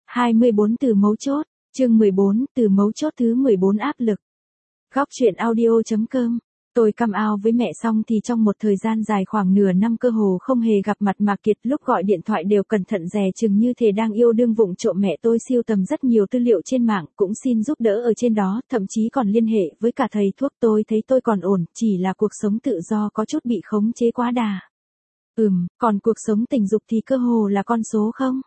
24 từ mấu chốt, chương 14, từ mấu chốt thứ 14 áp lực. Góc truyện audio.com. Tôi căm ao với mẹ xong thì trong một thời gian dài khoảng nửa năm cơ hồ không hề gặp mặt Mạc Kiệt, lúc gọi điện thoại đều cẩn thận dè chừng như thể đang yêu đương vụng trộm. Mẹ tôi siêu tầm rất nhiều tư liệu trên mạng, cũng xin giúp đỡ ở trên đó, thậm chí còn liên hệ với cả thầy thuốc. Tôi thấy tôi còn ổn, chỉ là cuộc sống tự do có chút bị khống chế quá đà. Còn cuộc sống tình dục thì cơ hồ là con số không.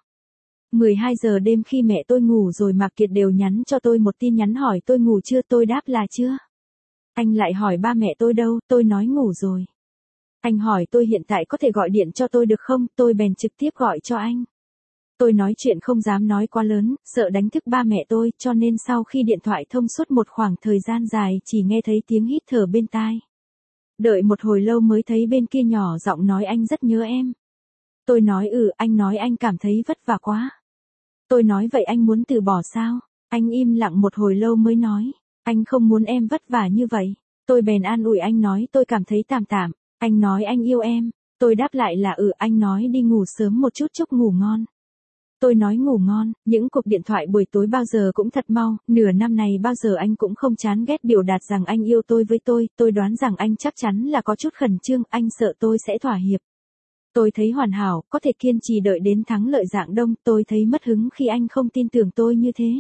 12 giờ đêm khi mẹ tôi ngủ rồi Mạc Kiệt đều nhắn cho tôi một tin nhắn hỏi tôi ngủ chưa, tôi đáp là chưa. Anh lại hỏi ba mẹ tôi đâu, tôi nói ngủ rồi. Anh hỏi tôi hiện tại có thể gọi điện cho tôi được không, tôi bèn trực tiếp gọi cho anh. Tôi nói chuyện không dám nói quá lớn, sợ đánh thức ba mẹ tôi, cho nên sau khi điện thoại thông suốt một khoảng thời gian dài chỉ nghe thấy tiếng hít thở bên tai. Đợi một hồi lâu mới thấy bên kia nhỏ giọng nói anh rất nhớ em. Tôi nói anh nói anh cảm thấy vất vả quá. Tôi nói vậy anh muốn từ bỏ sao? Anh im lặng một hồi lâu mới nói, anh không muốn em vất vả như vậy. Tôi bèn an ủi anh nói tôi cảm thấy tạm tạm. Anh nói anh yêu em. Tôi đáp lại là anh nói đi ngủ sớm một chút, chúc ngủ ngon. Tôi nói ngủ ngon. Những cuộc điện thoại buổi tối bao giờ cũng thật mau, nửa năm này bao giờ anh cũng không chán ghét biểu đạt rằng anh yêu tôi với tôi đoán rằng anh chắc chắn là có chút khẩn trương, anh sợ tôi sẽ thỏa hiệp. Tôi thấy hoàn hảo, có thể kiên trì đợi đến thắng lợi dạng đông, tôi thấy mất hứng khi anh không tin tưởng tôi như thế.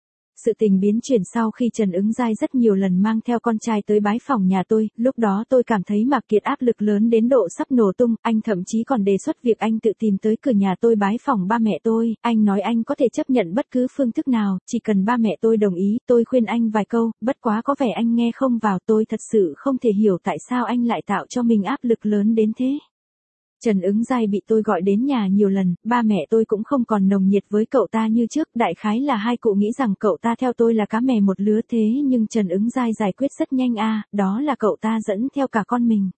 Sự tình biến chuyển sau khi Trần Ứng Giai rất nhiều lần mang theo con trai tới bái phỏng nhà tôi, lúc đó tôi cảm thấy Mạc Kiệt áp lực lớn đến độ sắp nổ tung, anh thậm chí còn đề xuất việc anh tự tìm tới cửa nhà tôi bái phỏng ba mẹ tôi, anh nói anh có thể chấp nhận bất cứ phương thức nào, chỉ cần ba mẹ tôi đồng ý. Tôi khuyên anh vài câu, bất quá có vẻ anh nghe không vào, tôi thật sự không thể hiểu tại sao anh lại tạo cho mình áp lực lớn đến thế. Trần Ứng Giai bị tôi gọi đến nhà nhiều lần, ba mẹ tôi cũng không còn nồng nhiệt với cậu ta như trước, đại khái là hai cụ nghĩ rằng cậu ta theo tôi là cá mè một lứa thế nhưng Trần Ứng Giai giải quyết rất nhanh đó là cậu ta dẫn theo cả con mình.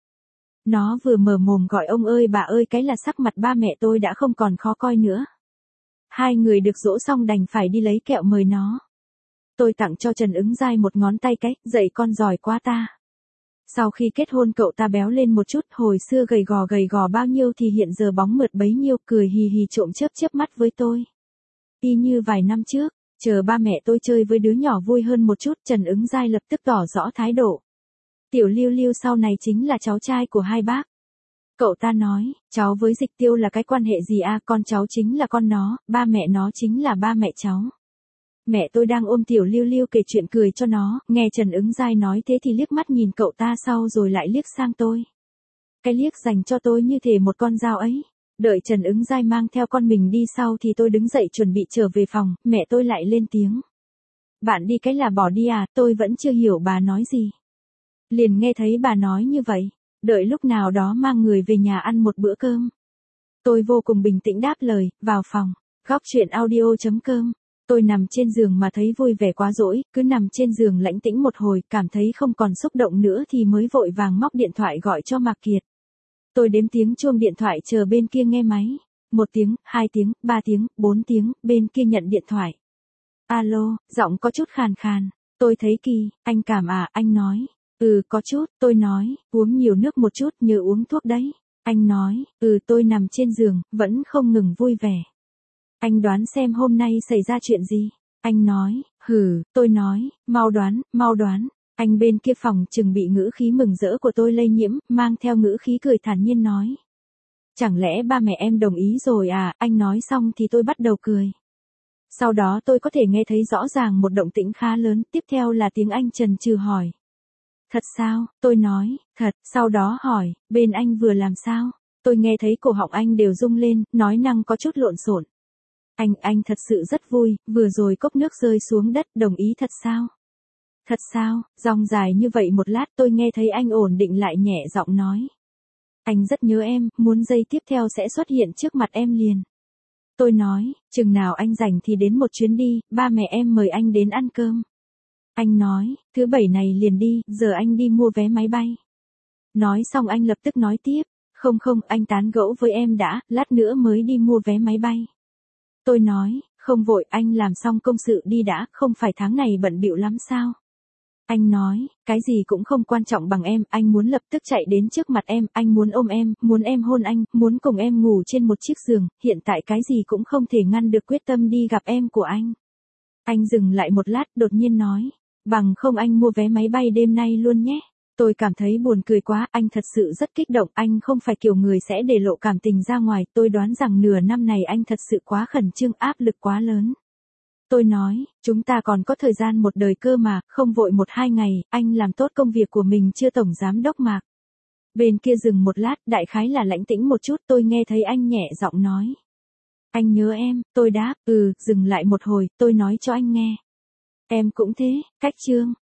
Nó vừa mở mồm gọi ông ơi bà ơi cái là sắc mặt ba mẹ tôi đã không còn khó coi nữa. Hai người được dỗ xong đành phải đi lấy kẹo mời nó. Tôi tặng cho Trần Ứng Giai một ngón tay cái, dạy con giỏi quá ta. Sau khi kết hôn cậu ta béo lên một chút, hồi xưa gầy gò bao nhiêu thì hiện giờ bóng mượt bấy nhiêu, cười hì hì trộm chớp mắt với tôi. Y như vài năm trước, chờ ba mẹ tôi chơi với đứa nhỏ vui hơn một chút, Trần Ứng Giai lập tức tỏ rõ thái độ. Tiểu Lưu Lưu sau này chính là cháu trai của hai bác. Cậu ta nói, cháu với Dịch Tiêu là cái quan hệ gì con cháu chính là con nó, ba mẹ nó chính là ba mẹ cháu. Mẹ tôi đang ôm Tiểu Lưu Lưu kể chuyện cười cho nó, nghe Trần Ứng Giai nói thế thì liếc mắt nhìn cậu ta sau rồi lại liếc sang tôi. Cái liếc dành cho tôi như thể một con dao ấy. Đợi Trần Ứng Giai mang theo con mình đi sau thì tôi đứng dậy chuẩn bị trở về phòng, mẹ tôi lại lên tiếng. Bạn đi cái là bỏ đi tôi vẫn chưa hiểu bà nói gì. Liền nghe thấy bà nói như vậy, đợi lúc nào đó mang người về nhà ăn một bữa cơm. Tôi vô cùng bình tĩnh đáp lời, vào phòng. Góc truyện audio.com. Tôi nằm trên giường mà thấy vui vẻ quá dỗi, cứ nằm trên giường lãnh tĩnh một hồi, cảm thấy không còn xúc động nữa thì mới vội vàng móc điện thoại gọi cho Mạc Kiệt. Tôi đếm tiếng chuông điện thoại chờ bên kia nghe máy. 1 tiếng, 2 tiếng, 3 tiếng, 4 tiếng, bên kia nhận điện thoại. Alo, giọng có chút khàn khàn. Tôi thấy kỳ, anh cảm anh nói. Có chút, tôi nói, uống nhiều nước một chút, nhớ uống thuốc đấy. Anh nói, tôi nằm trên giường, vẫn không ngừng vui vẻ. Anh đoán xem hôm nay xảy ra chuyện gì? Anh nói, tôi nói, mau đoán. Anh bên kia phòng chừng bị ngữ khí mừng rỡ của tôi lây nhiễm, mang theo ngữ khí cười thản nhiên nói. Chẳng lẽ ba mẹ em đồng ý rồi anh nói xong thì tôi bắt đầu cười. Sau đó tôi có thể nghe thấy rõ ràng một động tĩnh khá lớn, tiếp theo là tiếng anh chần chừ hỏi. Thật sao? Tôi nói, thật, sau đó hỏi, bên anh vừa làm sao? Tôi nghe thấy cổ họng anh đều rung lên, nói năng có chút lộn xộn. Anh thật sự rất vui, vừa rồi cốc nước rơi xuống đất, đồng ý thật sao? Thật sao? Dòng dài như vậy một lát tôi nghe thấy anh ổn định lại nhẹ giọng nói. Anh rất nhớ em, muốn giây tiếp theo sẽ xuất hiện trước mặt em liền. Tôi nói, chừng nào anh rảnh thì đến một chuyến đi, ba mẹ em mời anh đến ăn cơm. Anh nói, thứ Bảy này liền đi, giờ anh đi mua vé máy bay. Nói xong anh lập tức nói tiếp, không, anh tán gẫu với em đã, lát nữa mới đi mua vé máy bay. Tôi nói, không vội, anh làm xong công sự đi đã, không phải tháng này bận bịu lắm sao? Anh nói, cái gì cũng không quan trọng bằng em, anh muốn lập tức chạy đến trước mặt em, anh muốn ôm em, muốn em hôn anh, muốn cùng em ngủ trên một chiếc giường, hiện tại cái gì cũng không thể ngăn được quyết tâm đi gặp em của anh. Anh dừng lại một lát, đột nhiên nói, bằng không anh mua vé máy bay đêm nay luôn nhé. Tôi cảm thấy buồn cười quá, anh thật sự rất kích động, anh không phải kiểu người sẽ để lộ cảm tình ra ngoài, tôi đoán rằng nửa năm này anh thật sự quá khẩn trương, áp lực quá lớn. Tôi nói, chúng ta còn có thời gian một đời cơ mà, không vội 1-2 ngày, anh làm tốt công việc của mình chưa tổng giám đốc Mạc. Bên kia dừng một lát, đại khái là lãnh tĩnh một chút, tôi nghe thấy anh nhẹ giọng nói. Anh nhớ em, tôi đáp, dừng lại một hồi, tôi nói cho anh nghe. Em cũng thế, cách chương.